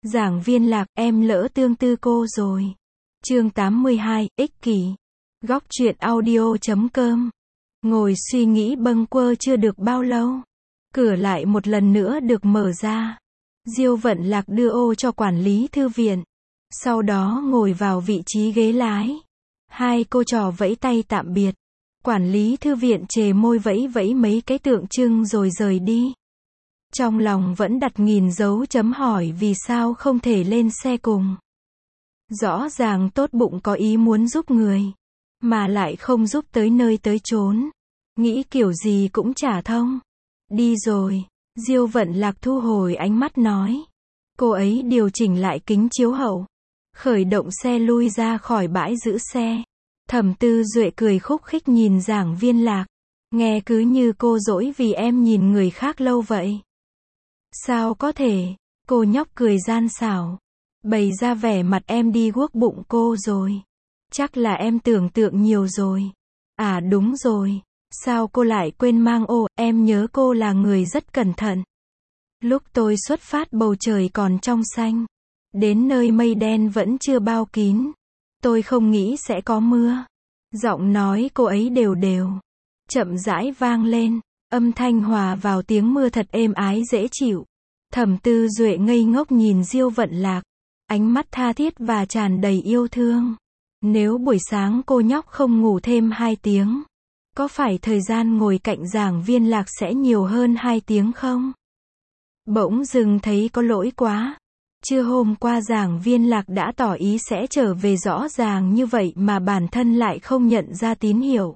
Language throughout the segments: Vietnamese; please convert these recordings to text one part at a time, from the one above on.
Giảng Viên Lạc, em lỡ tương tư cô rồi. Chương 82, ích kỷ. Góc truyện audio.com. Ngồi suy nghĩ bâng quơ chưa được bao lâu. Cửa lại một lần nữa được mở ra. Diêu Vận Lạc đưa ô cho quản lý thư viện. Sau đó ngồi vào vị trí ghế lái. Hai cô trò vẫy tay tạm biệt. Quản lý thư viện chề môi vẫy vẫy mấy cái tượng trưng rồi rời đi. Trong lòng vẫn đặt nghìn dấu chấm hỏi vì sao không thể lên xe cùng. Rõ ràng tốt bụng có ý muốn giúp người, mà lại không giúp tới nơi tới chốn. Nghĩ kiểu gì cũng chả thông. Đi rồi, Diêu Vận Lạc thu hồi ánh mắt nói. Cô ấy điều chỉnh lại kính chiếu hậu. Khởi động xe lui ra khỏi bãi giữ xe. Thẩm Tư Duệ cười khúc khích nhìn Giảng Viên Lạc. Nghe cứ như cô dỗi vì em nhìn người khác lâu vậy. Sao có thể, cô nhóc cười gian xảo. Bày ra vẻ mặt em đi guốc bụng cô rồi. Chắc là em tưởng tượng nhiều rồi. À đúng rồi, sao cô lại quên mang ô, em nhớ cô là người rất cẩn thận. Lúc tôi xuất phát bầu trời còn trong xanh. Đến nơi mây đen vẫn chưa bao kín. Tôi không nghĩ sẽ có mưa. Giọng nói cô ấy đều đều. Chậm rãi vang lên. Âm thanh hòa vào tiếng mưa thật êm ái dễ chịu. Thẩm Tư Duệ ngây ngốc nhìn Diêu Vận Lạc. Ánh mắt tha thiết và tràn đầy yêu thương. Nếu buổi sáng cô nhóc không ngủ thêm 2 tiếng. Có phải thời gian ngồi cạnh Giảng Viên Lạc sẽ nhiều hơn 2 tiếng không? Bỗng dưng thấy có lỗi quá. Trưa hôm qua Giảng Viên Lạc đã tỏ ý sẽ trở về rõ ràng như vậy mà bản thân lại không nhận ra tín hiệu.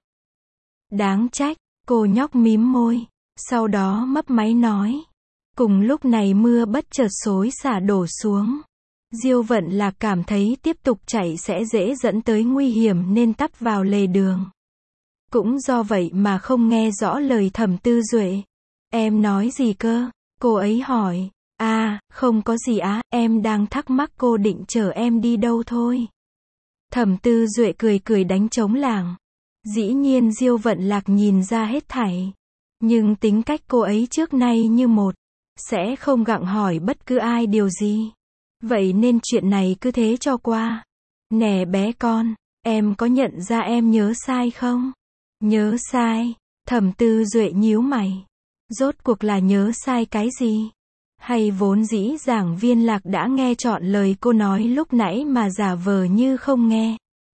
Đáng trách, cô nhóc mím môi. Sau đó mấp máy nói. Cùng lúc này mưa bất chợt xối xả đổ xuống. Diêu Vận Lạc cảm thấy tiếp tục chạy sẽ dễ dẫn tới nguy hiểm nên tấp vào lề đường. Cũng do vậy mà không nghe rõ lời Thẩm Tư Duệ. Em nói gì cơ? Cô ấy hỏi. À, không có gì á, em đang thắc mắc cô định chở em đi đâu thôi. Thẩm Tư Duệ cười cười đánh trống lảng. Dĩ nhiên Diêu Vận Lạc nhìn ra hết thảy. Nhưng tính cách cô ấy trước nay như một. Sẽ không gặng hỏi bất cứ ai điều gì. Vậy nên chuyện này cứ thế cho qua. Nè bé con, em có nhận ra em nhớ sai không? Nhớ sai? Thẩm Tư Duệ nhíu mày. Rốt cuộc là nhớ sai cái gì? Hay vốn dĩ Giảng Viên Lạc đã nghe trọn lời cô nói lúc nãy mà giả vờ như không nghe.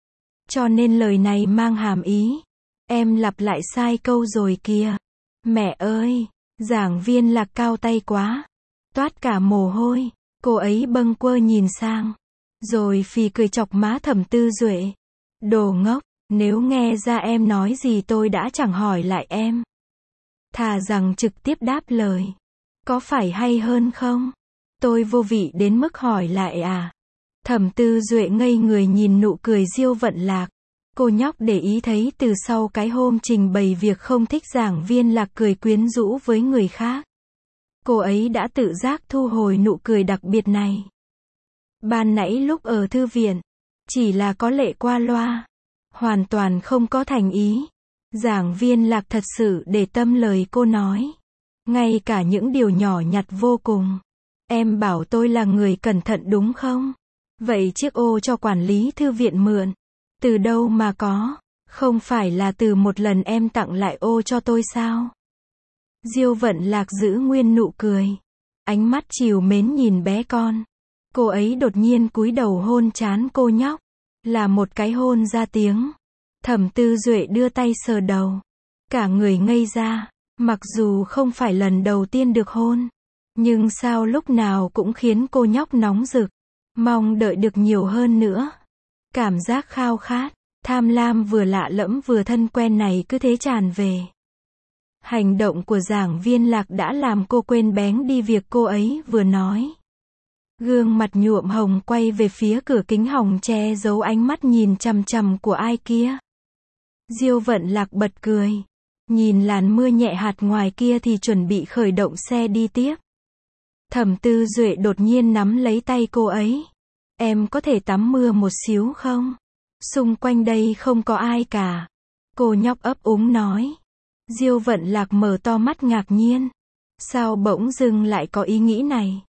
Cho nên lời này mang hàm ý. Em lặp lại sai câu rồi kìa. Mẹ ơi! Giảng Viên Lạc cao tay quá. Toát cả mồ hôi. Cô ấy bâng quơ nhìn sang. Rồi phì cười chọc má Thẩm Tư Duệ. Đồ ngốc, nếu nghe ra em nói gì tôi đã chẳng hỏi lại em. Thà rằng trực tiếp đáp lời. Có phải hay hơn không? Tôi vô vị đến mức hỏi lại à? Thẩm Tư Duệ ngây người nhìn nụ cười Diêu Vận Lạc. Cô nhóc để ý thấy từ sau cái hôm trình bày việc không thích Giảng Viên Lạc cười quyến rũ với người khác. Cô ấy đã tự giác thu hồi nụ cười đặc biệt này. Ban nãy lúc ở thư viện, chỉ là có lệ qua loa. Hoàn toàn không có thành ý. Giảng Viên Lạc thật sự để tâm lời cô nói. Ngay cả những điều nhỏ nhặt vô cùng. Em bảo tôi là người cẩn thận đúng không? Vậy chiếc ô cho quản lý thư viện mượn. Từ đâu mà có? Không phải là từ một lần em tặng lại ô cho tôi sao? Diêu Vận Lạc giữ nguyên nụ cười. Ánh mắt trìu mến nhìn bé con. Cô ấy đột nhiên cúi đầu hôn trán cô nhóc. Là một cái hôn ra tiếng. Thẩm Tư Duệ đưa tay sờ đầu. Cả người ngây ra. Mặc dù không phải lần đầu tiên được hôn. Nhưng sao lúc nào cũng khiến cô nhóc nóng rực. Mong đợi được nhiều hơn nữa. Cảm giác khao khát, tham lam vừa lạ lẫm vừa thân quen này cứ thế tràn về. Hành động của Giảng Viên Lạc đã làm cô quên bén đi việc cô ấy vừa nói. Gương mặt nhuộm hồng quay về phía cửa kính hồng che giấu ánh mắt nhìn chằm chằm của ai kia. Diêu Vận Lạc bật cười. Nhìn làn mưa nhẹ hạt ngoài kia thì chuẩn bị khởi động xe đi tiếp. Thẩm Tư Duệ đột nhiên nắm lấy tay cô ấy. Em có thể tắm mưa một xíu không? Xung quanh đây không có ai cả. Cô nhóc ấp úng nói. Diêu Vận Lạc mở to mắt ngạc nhiên. Sao bỗng dưng lại có ý nghĩ này?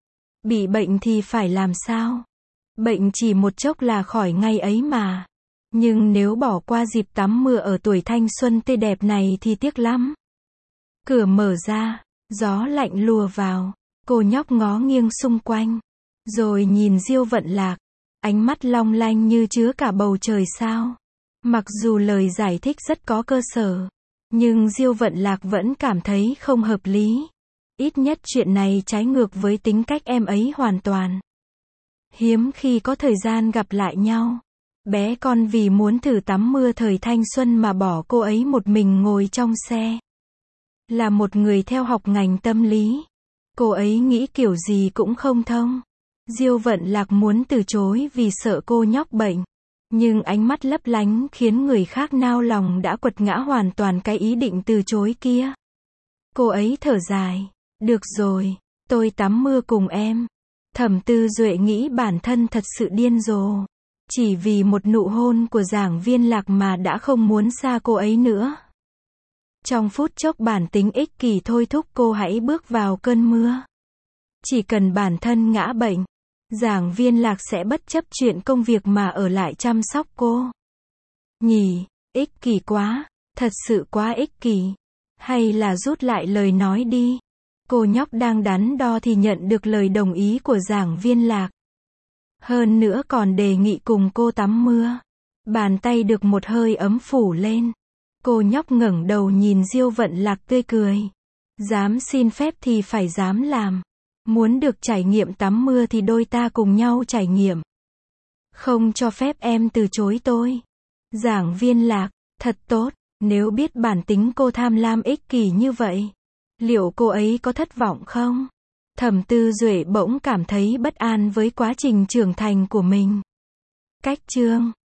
Bị bệnh thì phải làm sao? Bệnh chỉ một chốc là khỏi ngay ấy mà. Nhưng nếu bỏ qua dịp tắm mưa ở tuổi thanh xuân tươi đẹp này thì tiếc lắm. Cửa mở ra, gió lạnh lùa vào. Cô nhóc ngó nghiêng xung quanh. Rồi nhìn Diêu Vận Lạc. Ánh mắt long lanh như chứa cả bầu trời sao. Mặc dù lời giải thích rất có cơ sở. Nhưng Diêu Vận Lạc vẫn cảm thấy không hợp lý. Ít nhất chuyện này trái ngược với tính cách em ấy hoàn toàn. Hiếm khi có thời gian gặp lại nhau. Bé con vì muốn thử tắm mưa thời thanh xuân mà bỏ cô ấy một mình ngồi trong xe. Là một người theo học ngành tâm lý. Cô ấy nghĩ kiểu gì cũng không thông. Diêu Vận Lạc muốn từ chối vì sợ cô nhóc bệnh. Nhưng ánh mắt lấp lánh khiến người khác nao lòng đã quật ngã hoàn toàn cái ý định từ chối kia. Cô ấy thở dài. Được rồi, tôi tắm mưa cùng em. Thẩm Tư Duệ nghĩ bản thân thật sự điên rồ. Chỉ vì một nụ hôn của Giảng Viên Lạc mà đã không muốn xa cô ấy nữa. Trong phút chốc bản tính ích kỷ thôi thúc cô hãy bước vào cơn mưa. Chỉ cần bản thân ngã bệnh, Giảng Viên Lạc sẽ bất chấp chuyện công việc mà ở lại chăm sóc cô. Nhỉ, ích kỷ quá, thật sự quá ích kỷ. Hay là rút lại lời nói đi. Cô nhóc đang đắn đo thì nhận được lời đồng ý của Giảng Viên Lạc. Hơn nữa còn đề nghị cùng cô tắm mưa. Bàn tay được một hơi ấm phủ lên. Cô nhóc ngẩng đầu nhìn Diêu Vận Lạc tươi cười. Dám xin phép thì phải dám làm. Muốn được trải nghiệm tắm mưa thì đôi ta cùng nhau trải nghiệm. Không cho phép em từ chối tôi. Giảng Viên Lạc, thật tốt, nếu biết bản tính cô tham lam ích kỷ như vậy. Liệu cô ấy có thất vọng không? Thẩm Tư Duệ bỗng cảm thấy bất an với quá trình trưởng thành của mình. Cách chương